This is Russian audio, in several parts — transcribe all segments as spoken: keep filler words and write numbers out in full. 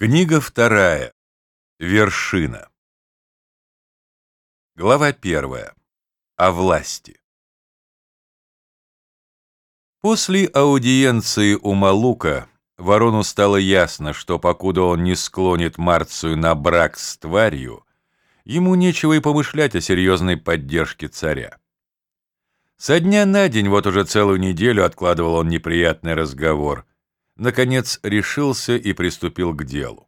Книга вторая. Вершина. Глава первая. О власти. После аудиенции у Малука Ворону стало ясно, что покуда он не склонит Марцию на брак с тварью, ему нечего и помышлять о серьезной поддержке царя. Со дня на день, вот уже целую неделю откладывал он неприятный разговор. Наконец решился и приступил к делу.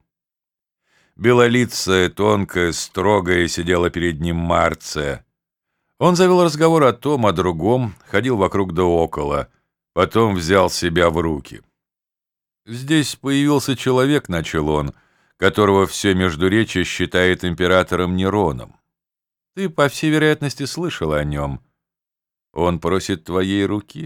Белолицая, тонкая, строгая сидела перед ним Марция. Он завел разговор о том, о другом, ходил вокруг да около, потом взял себя в руки. «Здесь появился человек, — начал он, — которого все Междуречье считает императором Нероном. Ты, по всей вероятности, слышал о нем. Он просит твоей руки».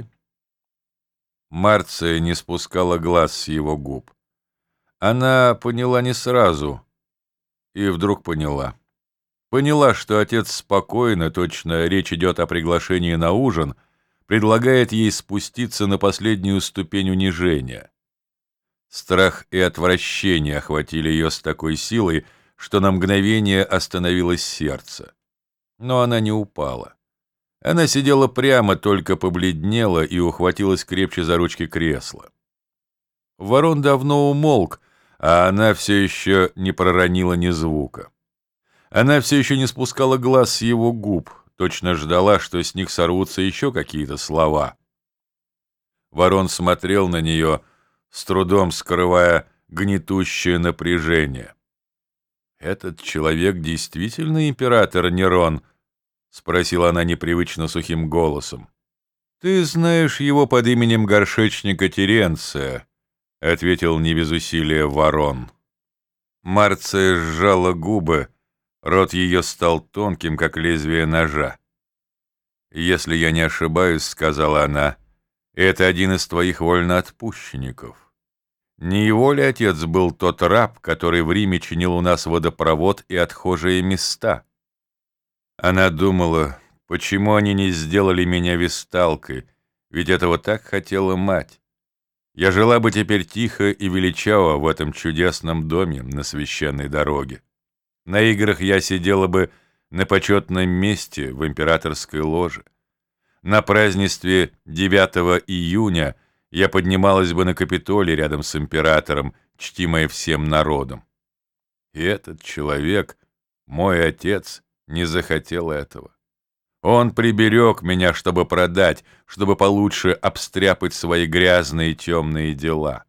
Марция не спускала глаз с его губ. Она поняла не сразу, и вдруг поняла. Поняла, что отец спокойно, точно речь идет о приглашении на ужин, предлагает ей спуститься на последнюю ступень унижения. Страх и отвращение охватили ее с такой силой, что на мгновение остановилось сердце. Но она не упала. Она сидела прямо, только побледнела и ухватилась крепче за ручки кресла. Ворон давно умолк, а она все еще не проронила ни звука. Она все еще не спускала глаз с его губ, точно ждала, что с них сорвутся еще какие-то слова. Ворон смотрел на нее, с трудом скрывая гнетущее напряжение. «Этот человек действительно император Нерон?» — спросила она непривычно сухим голосом. «Ты знаешь его под именем горшечника Теренция», — ответил не без усилия Ворон. Марция сжала губы, рот ее стал тонким, как лезвие ножа. «Если я не ошибаюсь, — сказала она, — это один из твоих вольноотпущенников. Не его ли отец был тот раб, который в Риме чинил у нас водопровод и отхожие места?» Она думала, почему они не сделали меня весталкой, ведь этого так хотела мать. Я жила бы теперь тихо и величаво в этом чудесном доме на священной дороге. На играх я сидела бы на почетном месте в императорской ложе. На празднестве девятого июня я поднималась бы на Капитолий рядом с императором, чтимая всем народом. И этот человек, мой отец, не захотел этого. Он приберег меня, чтобы продать, чтобы получше обстряпать свои грязные темные дела.